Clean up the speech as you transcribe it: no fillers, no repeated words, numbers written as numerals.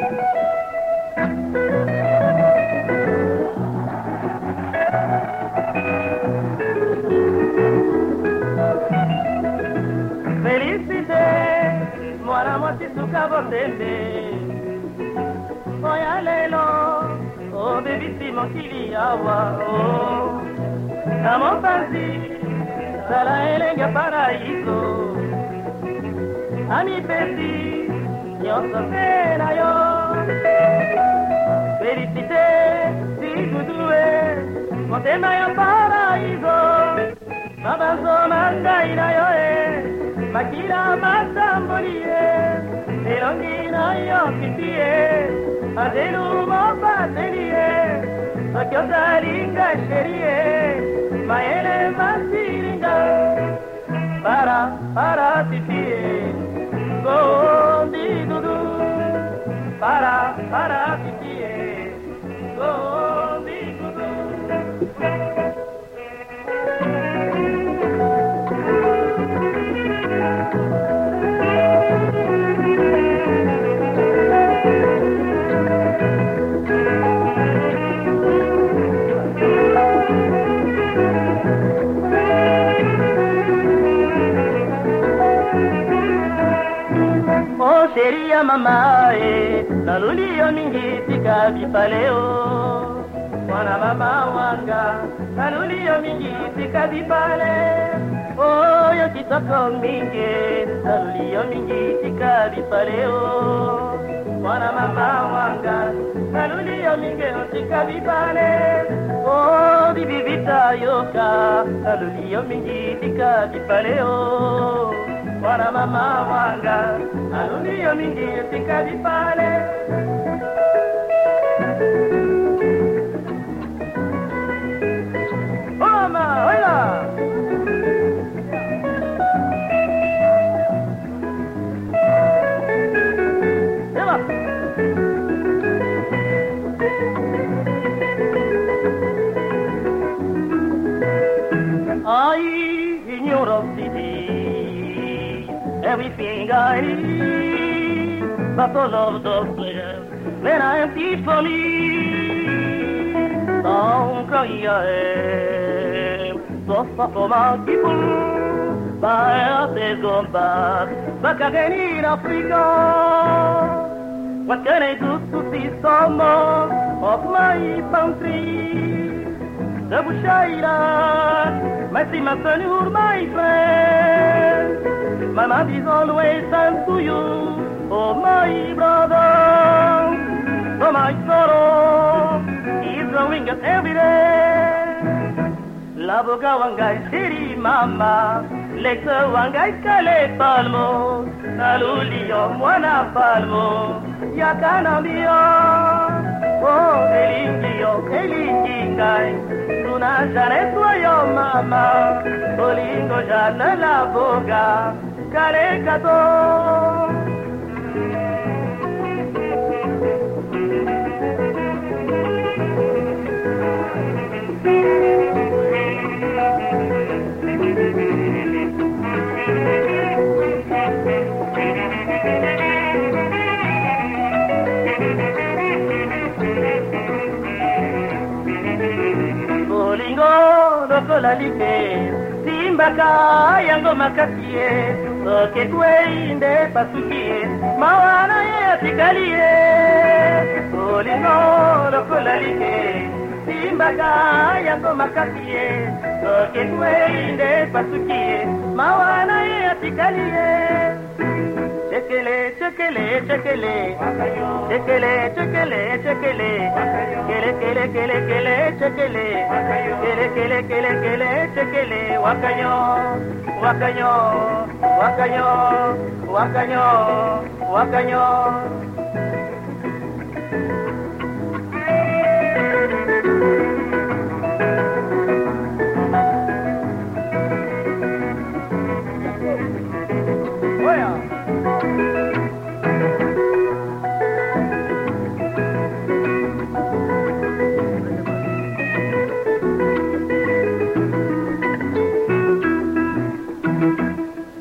Mwana mwatisuka bondende Oya lelo O bebisi mokili awa Na mopanzi Sala elenge paraíso Ami pesi Nyonso pe na yo Felicite Si kudue Motema ya paraíso Mabanzo mangai na yo Makila matambolie Elongi na yo pitie Adelu mo patelie Akyotalinga sherie Maele masilinga Para pitie Gondi dudu Para pitie Gondi dudu Sheria mama Nalulio mingi tika vipaleo Mwana mama wanga Nalulio mingi tika vipale Oyo kitoko mingi Nalulio mingi tika vipaleo Mwana mama wanga Nalulio mingi tika vipale Oh bibi vita yoka Nalulio mingi tika vipaleo Mwana mama wanga Alunio mingi tika vipale Mama, hola Eva I in Europe City Everything I need, but all of the pleasure when I am teach for me. Don't cry, I am so far from my people. My heart is gone back again in Africa. What can I do to see some more of my country? The Bushaira, my Simasanur, my friend. My mouth is always thanks to you, oh my brother. So my sorrow is growing up every day. Laboga wangai siri mama, leksa wangai kale palmo, nalulio mwana palmo, yakanambio. Oh elingi ngai, tuna jane tuayo mama, olingo jana laboga. Kale kato Bolingo dokola like Simbaka yango makasie Soke kwe inde pasukie Mawana ye atikalie Bolingo dokola like Simbaka yango makasie Soke kwe inde pasukie Mawana ye atikalie Chekele, chekele, chekele Chekele, chekele, chekele Kele, kele, kele, kele, chekele Kele, kele, kele, kele, chekele Wakayo, wakayo, wakayo, wakayo, wakayo